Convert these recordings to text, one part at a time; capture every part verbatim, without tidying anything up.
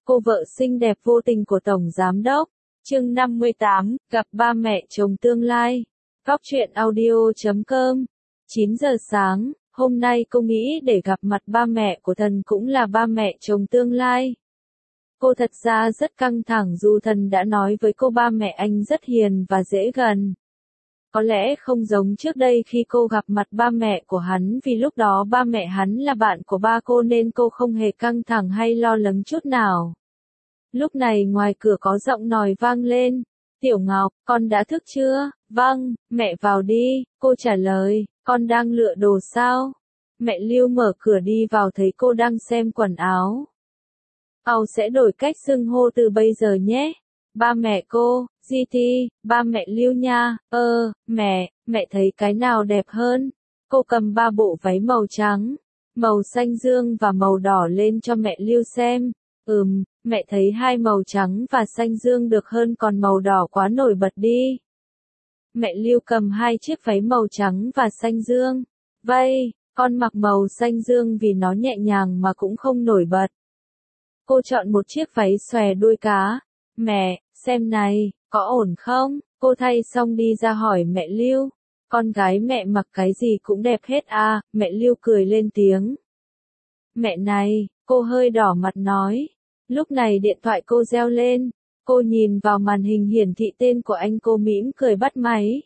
Cô vợ xinh đẹp vô tình của Tổng Giám Đốc. Chương năm mươi tám, gặp ba mẹ chồng tương lai. Góc truyện audio chấm com. chín giờ sáng, hôm nay cô nghĩ để gặp mặt ba mẹ của Thần cũng là ba mẹ chồng tương lai. Cô thật ra rất căng thẳng dù Thần đã nói với cô ba mẹ anh rất hiền và dễ gần. Có lẽ không giống trước đây khi cô gặp mặt ba mẹ của hắn vì lúc đó ba mẹ hắn là bạn của ba cô nên cô không hề căng thẳng hay lo lắng chút nào. Lúc này ngoài cửa có giọng nói vang lên. Tiểu Ngọc, con đã thức chưa? Vâng, mẹ vào đi, cô trả lời, con đang lựa đồ sao? Mẹ Lưu mở cửa đi vào thấy cô đang xem quần áo. Âu sẽ đổi cách xưng hô từ bây giờ nhé. Ba mẹ cô, giê tê, ba mẹ Lưu nha, ơ, mẹ, mẹ thấy cái nào đẹp hơn? Cô cầm ba bộ váy màu trắng, màu xanh dương và màu đỏ lên cho mẹ Lưu xem. Ừm, mẹ thấy hai màu trắng và xanh dương được hơn còn màu đỏ quá nổi bật đi. Mẹ Lưu cầm hai chiếc váy màu trắng và xanh dương. Vây, con mặc màu xanh dương vì nó nhẹ nhàng mà cũng không nổi bật. Cô chọn một chiếc váy xòe đuôi cá. Mẹ, xem này, có ổn không? Cô thay xong đi ra hỏi mẹ Lưu. Con gái mẹ mặc cái gì cũng đẹp hết à, mẹ Lưu cười lên tiếng. Mẹ này, cô hơi đỏ mặt nói. Lúc này điện thoại cô reo lên. Cô nhìn vào màn hình hiển thị tên của anh, cô mỉm cười bắt máy.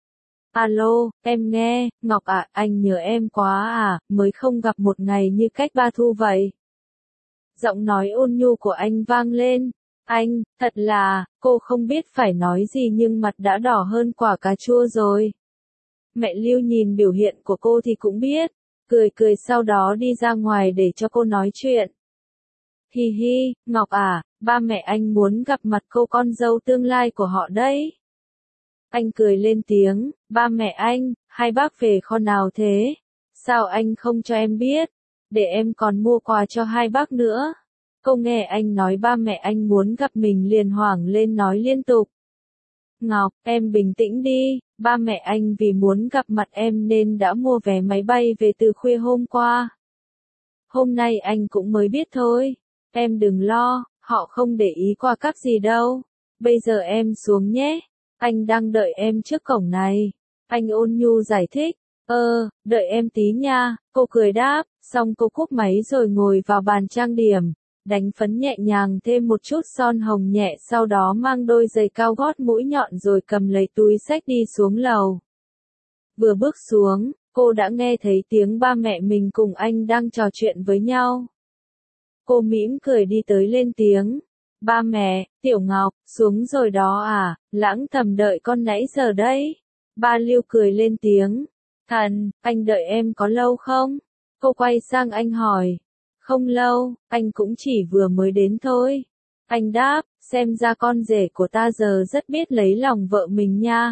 Alo, em nghe, Ngọc ạ, anh nhớ em quá à, mới không gặp một ngày như cách ba thu vậy. Giọng nói ôn nhu của anh vang lên. Anh, thật là, cô không biết phải nói gì nhưng mặt đã đỏ hơn quả cà chua rồi. Mẹ Lưu nhìn biểu hiện của cô thì cũng biết, cười cười sau đó đi ra ngoài để cho cô nói chuyện. Hi hi, Ngọc à, ba mẹ anh muốn gặp mặt cô con dâu tương lai của họ đấy. Anh cười lên tiếng, ba mẹ anh, hai bác về kho nào thế? Sao anh không cho em biết? Để em còn mua quà cho hai bác nữa. Cô nghe anh nói ba mẹ anh muốn gặp mình liền hoảng lên nói liên tục. Ngọc, em bình tĩnh đi, ba mẹ anh vì muốn gặp mặt em nên đã mua vé máy bay về từ khuya hôm qua. Hôm nay anh cũng mới biết thôi. Em đừng lo, họ không để ý qua cáp gì đâu. Bây giờ em xuống nhé. Anh đang đợi em trước cổng này. Anh ôn nhu giải thích. Ơ, đợi em tí nha. Cô cười đáp, xong cô cúp máy rồi ngồi vào bàn trang điểm. Đánh phấn nhẹ nhàng thêm một chút son hồng nhẹ, sau đó mang đôi giày cao gót mũi nhọn rồi cầm lấy túi xách đi xuống lầu. Vừa bước xuống, cô đã nghe thấy tiếng ba mẹ mình cùng anh đang trò chuyện với nhau. Cô mỉm cười đi tới lên tiếng. Ba mẹ, Tiểu Ngọc, xuống rồi đó à, Lãng thầm đợi con nãy giờ đấy. Ba Lưu cười lên tiếng. Thần, anh đợi em có lâu không? Cô quay sang anh hỏi. Không lâu, anh cũng chỉ vừa mới đến thôi. Anh đáp, xem ra con rể của ta giờ rất biết lấy lòng vợ mình nha.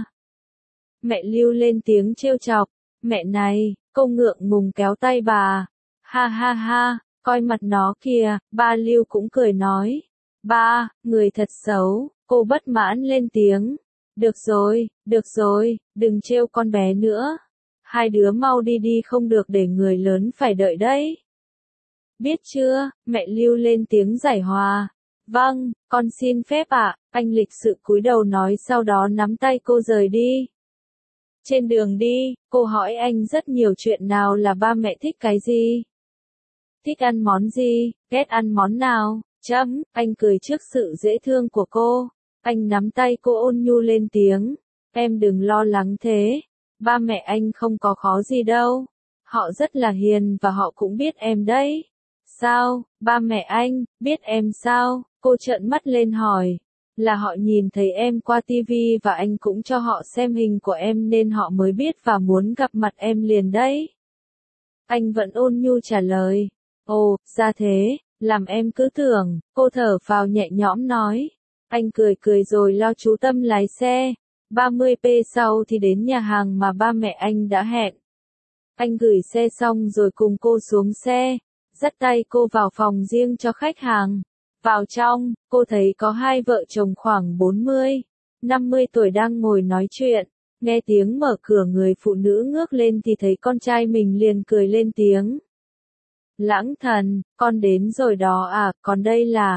Mẹ Lưu lên tiếng trêu chọc. Mẹ này, cô ngượng ngùng kéo tay bà. Ha ha ha, coi mặt nó kìa, ba Lưu cũng cười nói. Ba, người thật xấu, cô bất mãn lên tiếng. Được rồi, được rồi, đừng trêu con bé nữa. Hai đứa mau đi đi không được để người lớn phải đợi đấy. Biết chưa, mẹ Lưu lên tiếng giải hòa. Vâng, con xin phép ạ, anh lịch sự cúi đầu nói sau đó nắm tay cô rời đi. Trên đường đi, cô hỏi anh rất nhiều chuyện, nào là ba mẹ thích cái gì? Thích ăn món gì, ghét ăn món nào, chấm, anh cười trước sự dễ thương của cô. Anh nắm tay cô ôn nhu lên tiếng. Em đừng lo lắng thế, ba mẹ anh không có khó gì đâu. Họ rất là hiền và họ cũng biết em đấy. Sao, ba mẹ anh, biết em sao? Cô trợn mắt lên hỏi. Là họ nhìn thấy em qua tivi và anh cũng cho họ xem hình của em nên họ mới biết và muốn gặp mặt em liền đấy. Anh vẫn ôn nhu trả lời. Ồ, ra thế, làm em cứ tưởng, cô thở phào nhẹ nhõm nói. Anh cười cười rồi lo chú tâm lái xe. ba mươi phút sau thì đến nhà hàng mà ba mẹ anh đã hẹn. Anh gửi xe xong rồi cùng cô xuống xe. Dắt tay cô vào phòng riêng cho khách hàng. Vào trong, cô thấy có hai vợ chồng khoảng bốn mươi, năm mươi tuổi đang ngồi nói chuyện. Nghe tiếng mở cửa, người phụ nữ ngước lên thì thấy con trai mình liền cười lên tiếng. Lãng thần, con đến rồi đó à, còn đây là...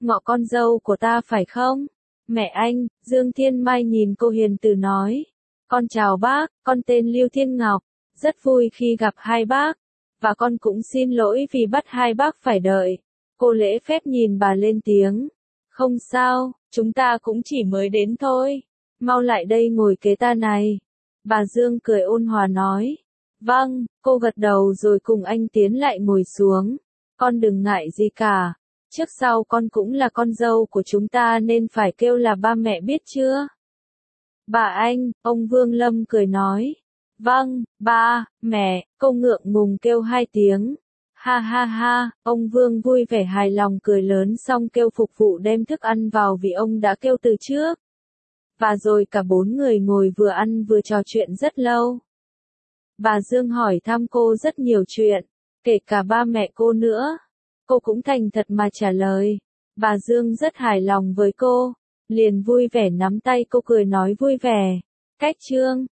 ngọ con dâu của ta phải không? Mẹ anh, Dương Thiên Mai nhìn cô hiền từ nói. Con chào bác, con tên Lưu Thiên Ngọc, rất vui khi gặp hai bác, và con cũng xin lỗi vì bắt hai bác phải đợi. Cô lễ phép nhìn bà lên tiếng. Không sao, chúng ta cũng chỉ mới đến thôi. Mau lại đây ngồi kế ta này. Bà Dương cười ôn hòa nói. Vâng, cô gật đầu rồi cùng anh tiến lại ngồi xuống. Con đừng ngại gì cả. Trước sau con cũng là con dâu của chúng ta nên phải kêu là ba mẹ biết chưa? Bà anh, ông Vương Lâm cười nói. Vâng, ba, mẹ, cô ngượng ngùng kêu hai tiếng. Ha ha ha, ông Vương vui vẻ hài lòng cười lớn xong kêu phục vụ đem thức ăn vào vì ông đã kêu từ trước. Và rồi cả bốn người ngồi vừa ăn vừa trò chuyện rất lâu. Bà Dương hỏi thăm cô rất nhiều chuyện, kể cả ba mẹ cô nữa. Cô cũng thành thật mà trả lời. Bà Dương rất hài lòng với cô, liền vui vẻ nắm tay cô cười nói vui vẻ. Cách Trương,